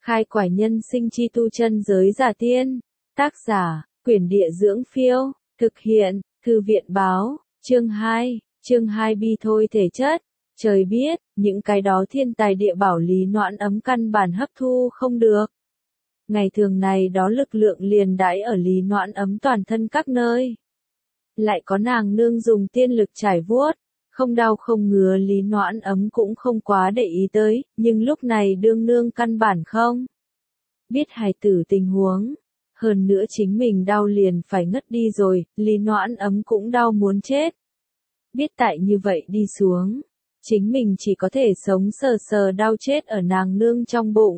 Khai quải nhân sinh chi tu chân giới giả tiên. Tác giả, Quyển Địa Dưỡng Phiêu. Thực hiện, Thư viện Báo. Chương 2 bi thôi thể chất. Trời biết, những cái đó thiên tài địa bảo Lý Noãn Ấm căn bản hấp thu không được. Ngày thường này đó lực lượng liền đãi ở Lý Noãn Ấm toàn thân các nơi. Lại có nàng nương dùng tiên lực trải vuốt, không đau không ngứa Lý Noãn Ấm cũng không quá để ý tới, nhưng lúc này đương nương căn bản không biết hài tử tình huống. Hơn nữa chính mình đau liền phải ngất đi rồi, Lý Noãn Ấm cũng đau muốn chết. Biết tại như vậy đi xuống, chính mình chỉ có thể sống sờ sờ đau chết ở nàng nương trong bụng.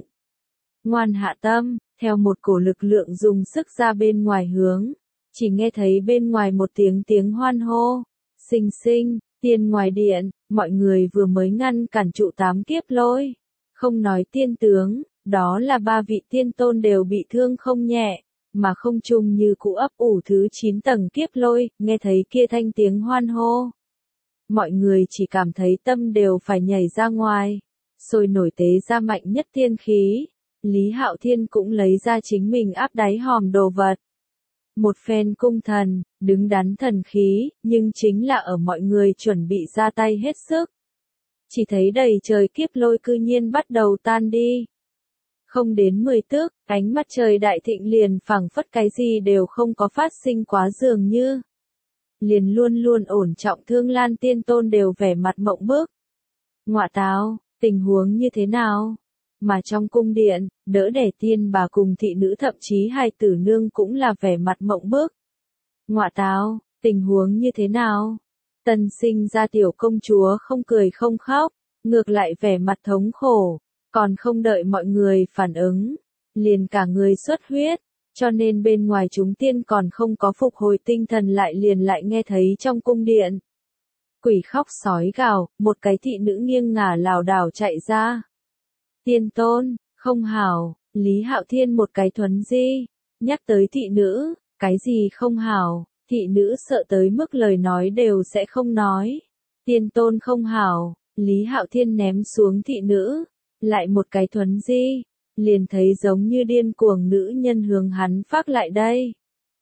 Ngoan hạ tâm, theo một cổ lực lượng dùng sức ra bên ngoài hướng, chỉ nghe thấy bên ngoài một tiếng hoan hô. Sinh sinh, tiên ngoài điện, mọi người vừa mới ngăn cản trụ 8 kiếp lôi. Không nói tiên tướng, đó là 3 vị tiên tôn đều bị thương không nhẹ, mà không chung như cũ ấp ủ thứ 9 tầng kiếp lôi, nghe thấy kia thanh tiếng hoan hô. Mọi người chỉ cảm thấy tâm đều phải nhảy ra ngoài, sôi nổi tế ra mạnh nhất tiên khí. Lý Hạo Thiên cũng lấy ra chính mình áp đáy hòm đồ vật. Một phen cung thần, đứng đắn thần khí, nhưng chính là ở mọi người chuẩn bị ra tay hết sức. Chỉ thấy đầy trời kiếp lôi cư nhiên bắt đầu tan đi. Không đến 10 tức, ánh mặt trời đại thịnh liền phảng phất cái gì đều không có phát sinh quá dường như. Liền luôn luôn ổn trọng Thương Lan Tiên Tôn đều vẻ mặt mộng bức. Ngọa táo, tình huống như thế nào? Mà trong cung điện, đỡ đẻ tiên bà cùng thị nữ thậm chí hài tử nương cũng là vẻ mặt mộng bức. Ngọa táo, tình huống như thế nào? Tân sinh ra tiểu công chúa không cười không khóc, ngược lại vẻ mặt thống khổ, còn không đợi mọi người phản ứng, liền cả người xuất huyết, cho nên bên ngoài chúng tiên còn không có phục hồi tinh thần lại nghe thấy trong cung điện. Quỷ khóc sói gào, một cái thị nữ nghiêng ngả lảo đảo chạy ra. Tiên tôn, không hảo, Lý Hạo Thiên một cái thuấn di, nhắc tới thị nữ, cái gì không hảo, thị nữ sợ tới mức lời nói đều sẽ không nói. Tiên tôn không hảo, Lý Hạo Thiên ném xuống thị nữ, lại một cái thuấn di, liền thấy giống như điên cuồng nữ nhân hướng hắn phác lại đây.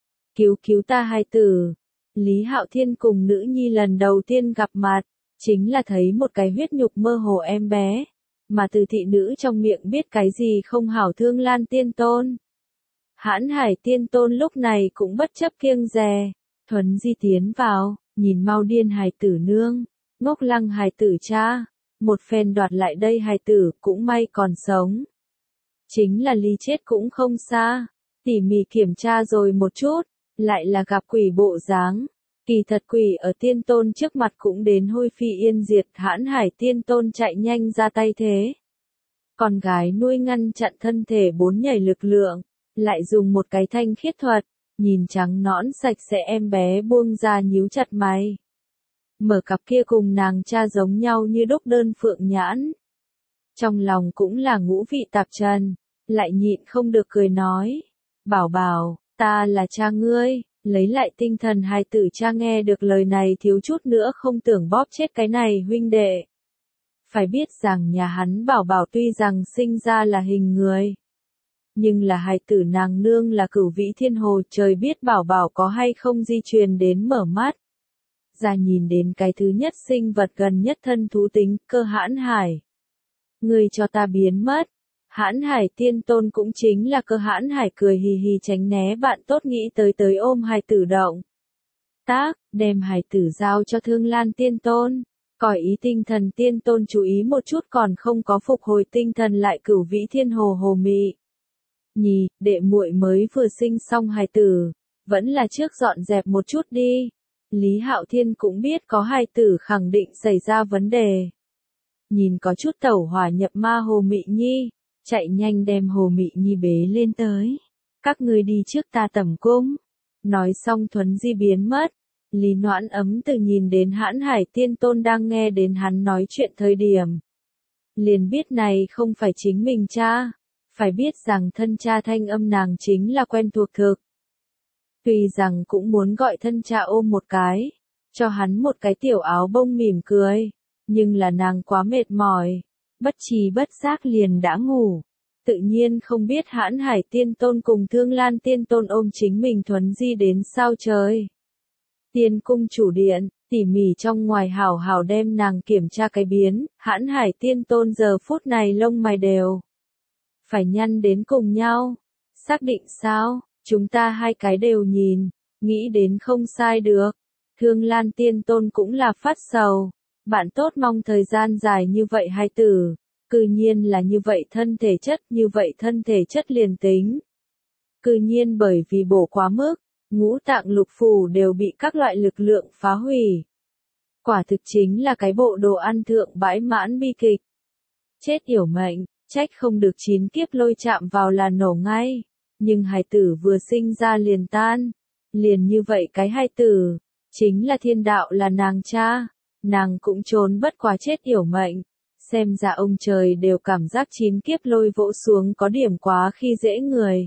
Cứu ta hài tử. Lý Hạo Thiên cùng nữ nhi lần đầu tiên gặp mặt, chính là thấy một cái huyết nhục mơ hồ em bé. Mà từ thị nữ trong miệng biết cái gì không hảo Thương Lan Tiên Tôn. Hãn Hải Tiên Tôn lúc này cũng bất chấp kiêng dè, thuấn di tiến vào, nhìn mau điên hài tử nương, ngốc lăng hài tử cha, một phen đoạt lại đây hài tử cũng may còn sống. Chính là ly chết cũng không xa, tỉ mỉ kiểm tra rồi một chút, lại là gặp quỷ bộ dáng. Kỳ thật quỷ ở tiên tôn trước mặt cũng đến hôi phi yên diệt. Hãn Hải Tiên Tôn chạy nhanh ra tay thế. Con gái nuôi ngăn chặn thân thể 4 nhảy lực lượng, lại dùng một cái thanh khiết thuật, nhìn trắng nõn sạch sẽ em bé buông ra nhíu chặt mày. Mở cặp kia cùng nàng cha giống nhau như đúc đơn phượng nhãn. Trong lòng cũng là ngũ vị tạp trần, lại nhịn không được cười nói. Bảo bảo, ta là cha ngươi. Lấy lại tinh thần hài tử cha nghe được lời này thiếu chút nữa không tưởng bóp chết cái này huynh đệ. Phải biết rằng nhà hắn bảo bảo tuy rằng sinh ra là hình người, nhưng là hài tử nàng nương là Cửu Vĩ Thiên Hồ, trời biết bảo bảo có hay không di truyền đến mở mắt. Ra nhìn đến cái thứ nhất sinh vật gần nhất thân thú tính, Cơ Hãn Hải. Ngươi cho ta biến mất. Hãn Hải Tiên Tôn cũng chính là Cơ Hãn Hải cười hì hì tránh né bạn tốt nghĩ tới ôm hài tử động. Đem hài tử giao cho Thương Lan Tiên Tôn. Còi ý tinh thần Tiên Tôn chú ý một chút còn không có phục hồi tinh thần lại Cửu Vĩ Thiên Hồ hồ mị. Đệ muội mới vừa sinh xong hài tử, vẫn là trước dọn dẹp một chút đi. Lý Hạo Thiên cũng biết có hài tử khẳng định xảy ra vấn đề. Nhìn có chút tẩu hỏa nhập ma Hồ Mị Nhi, chạy nhanh đem Hồ Mị Nhi bế lên tới. Các ngươi đi trước ta tẩm cung. Nói xong thuấn di biến mất. Lý Noãn Ấm từ nhìn đến Hãn Hải Tiên Tôn đang nghe đến hắn nói chuyện thời điểm. Liền biết này không phải chính mình cha. Phải biết rằng thân cha thanh âm nàng chính là quen thuộc thực. Tuy rằng cũng muốn gọi thân cha ôm một cái, cho hắn một cái tiểu áo bông mỉm cười. Nhưng là nàng quá mệt mỏi, bất trí bất giác liền đã ngủ. tự nhiên không biết Hãn Hải Tiên Tôn cùng Thương Lan Tiên Tôn ôm chính mình Thuấn di đến sao trời. Tiên cung chủ điện, tỉ mỉ trong ngoài hảo hảo đem nàng kiểm tra cái biến, Hãn Hải Tiên Tôn giờ phút này lông mày đều phải nhăn đến cùng nhau. Xác định sao, chúng ta hai cái đều nhìn, nghĩ đến không sai được. Thương Lan Tiên Tôn cũng là phát sầu, bạn tốt mong thời gian dài như vậy hai tử, cư nhiên là như vậy thân thể chất, như vậy thân thể chất liền tính. Cư nhiên bởi vì bổ quá mức, ngũ tạng lục phủ đều bị các loại lực lượng phá hủy. Quả thực chính là cái bộ đồ ăn thượng bãi mãn bi kịch. Chết yểu mệnh, trách không được 9 kiếp lôi chạm vào là nổ ngay. Nhưng hài tử vừa sinh ra liền tan. Liền như vậy cái hài tử, chính là thiên đạo là nàng cha. Nàng cũng trốn bất quá chết yểu mệnh. Xem ra ông trời đều cảm giác 9 kiếp lôi vỗ xuống có điểm quá khi dễ người.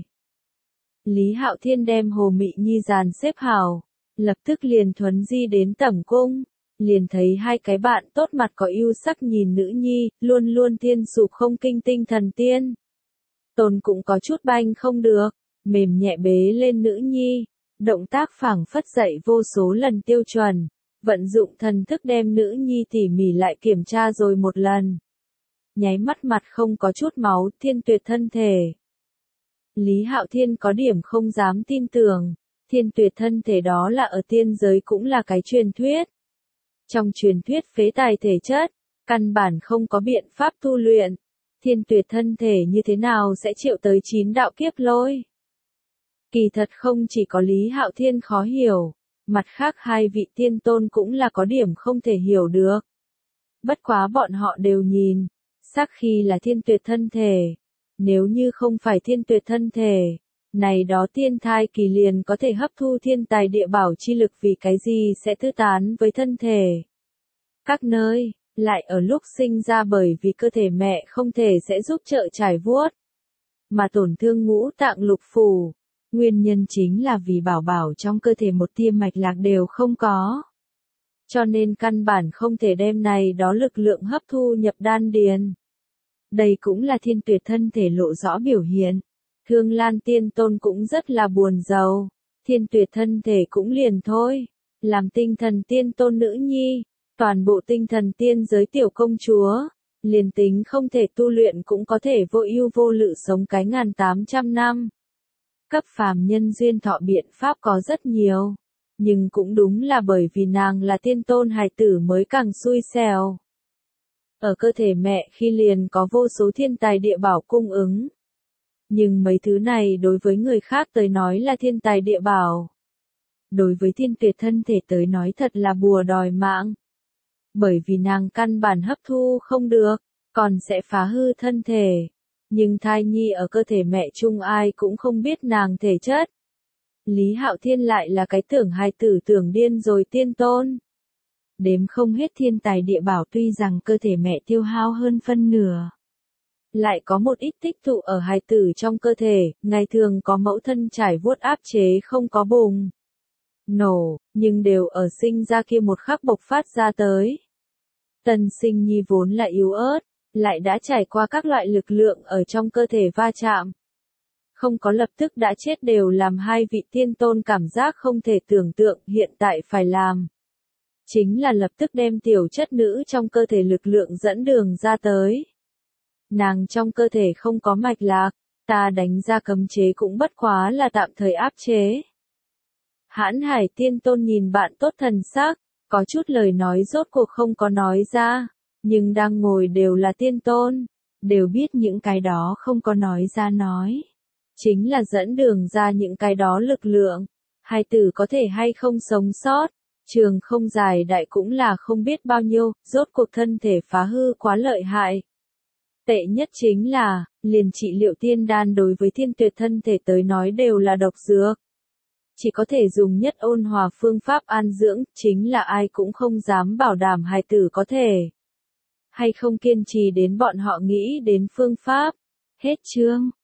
Lý Hạo Thiên đem Hồ Mị Nhi dàn xếp hảo, lập tức liền thuấn di đến tẩm cung, liền thấy hai cái bạn tốt mặt có ưu sắc nhìn nữ nhi, luôn luôn tiên sụp không kinh tinh thần tiên. Tôn cũng có chút banh không được, mềm nhẹ bế lên nữ nhi, động tác phảng phất dậy vô số lần tiêu chuẩn, vận dụng thần thức đem nữ nhi tỉ mỉ lại kiểm tra rồi một lần. Nháy mắt mặt không có chút máu, thiên tuyệt thân thể. Lý Hạo Thiên có điểm không dám tin tưởng, thiên tuyệt thân thể đó là ở tiên giới cũng là cái truyền thuyết. Trong truyền thuyết phế tài thể chất, căn bản không có biện pháp tu luyện, thiên tuyệt thân thể như thế nào sẽ chịu tới 9 đạo kiếp lôi. Kỳ thật không chỉ có Lý Hạo Thiên khó hiểu, mặt khác hai vị tiên tôn cũng là có điểm không thể hiểu được. Bất quá bọn họ đều nhìn, sắc khi là thiên tuyệt thân thể. Nếu như không phải thiên tuyệt thân thể, này đó tiên thai kỳ liền có thể hấp thu thiên tài địa bảo chi lực vì cái gì sẽ thư tán với thân thể. Các nơi, lại ở lúc sinh ra bởi vì cơ thể mẹ không thể sẽ giúp trợ trải vuốt, mà tổn thương ngũ tạng lục phủ. Nguyên nhân chính là vì bảo bảo trong cơ thể một tia mạch lạc đều không có. Cho nên căn bản không thể đem này đó lực lượng hấp thu nhập đan điền. Đây cũng là thiên tuyệt thân thể lộ rõ biểu hiện. Thương Lan Tiên Tôn cũng rất là buồn rầu. Thiên tuyệt thân thể cũng liền thôi. Làm tinh thần tiên tôn nữ nhi, toàn bộ tinh thần tiên giới tiểu công chúa, liền tính không thể tu luyện cũng có thể vô ưu vô lự sống cái 1800 năm. Cấp phàm nhân duyên thọ biện pháp có rất nhiều. Nhưng cũng đúng là bởi vì nàng là tiên tôn hài tử mới càng xui xẻo. Ở cơ thể mẹ khi liền có vô số thiên tài địa bảo cung ứng. Nhưng mấy thứ này đối với người khác tới nói là thiên tài địa bảo. Đối với thiên tuyệt thân thể tới nói thật là bùa đòi mạng. Bởi vì nàng căn bản hấp thu không được, còn sẽ phá hư thân thể. Nhưng thai nhi ở cơ thể mẹ chung ai cũng không biết nàng thể chất. Lý Hạo Thiên lại là cái tưởng hài tử tưởng điên rồi tiên tôn. Đếm không hết thiên tài địa bảo tuy rằng cơ thể mẹ tiêu hao hơn phân nửa. Lại có một ít tích tụ ở hài tử trong cơ thể, ngày thường có mẫu thân trải vuốt áp chế không có bùng nổ, nhưng đều ở sinh ra kia một khắc bộc phát ra tới. Tân sinh nhi vốn là yếu ớt, lại đã trải qua các loại lực lượng ở trong cơ thể va chạm. Không có lập tức đã chết đều làm hai vị tiên tôn cảm giác không thể tưởng tượng hiện tại phải làm. Chính là lập tức đem tiểu chất nữ trong cơ thể lực lượng dẫn đường ra tới. Nàng trong cơ thể không có mạch lạc, ta đánh ra cấm chế cũng bất quá là tạm thời áp chế. Hãn Hải Tiên Tôn nhìn bạn tốt thần sắc, có chút lời nói rốt cuộc không có nói ra, nhưng đang ngồi đều là tiên tôn, đều biết những cái đó không có nói ra nói. Chính là dẫn đường ra những cái đó lực lượng, hai tử có thể hay không sống sót. Trường không dài đại cũng là không biết bao nhiêu, rốt cuộc thân thể phá hư quá lợi hại. Tệ nhất chính là, liền trị liệu tiên đan đối với thiên tuyệt thân thể tới nói đều là độc dược. Chỉ có thể dùng nhất ôn hòa phương pháp an dưỡng, chính là ai cũng không dám bảo đảm hài tử có thể. Hay không kiên trì đến bọn họ nghĩ đến phương pháp. Hết chương.